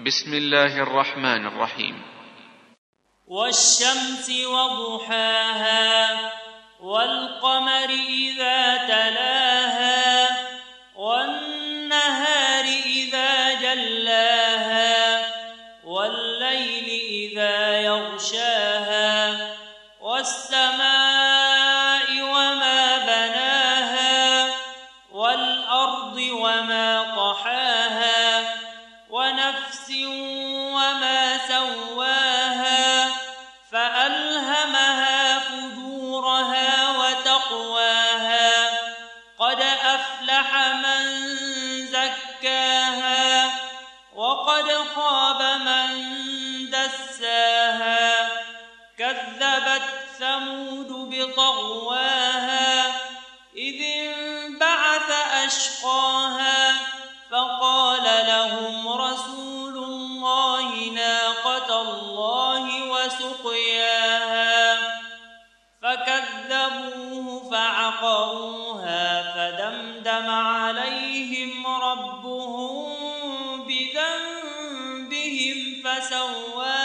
بسم الله الرحمن الرحيم. والشمس وضحاها والقمر إذا تلاها والنهار إذا جلاها والليل إذا يغشاها والسماء وما بناها والأرض وما طحاها ونفس وما سواها فألهمها فجورها وتقواها قد أفلح من زكاها وقد خاب من دساها كذبت ثمود بطغواها إذ انبعث أشقاها فقال لهم رسول الله ناقة الله وسقياها فكذبوه فعقروها فدمدم عليهم ربهم بذنبهم فسواها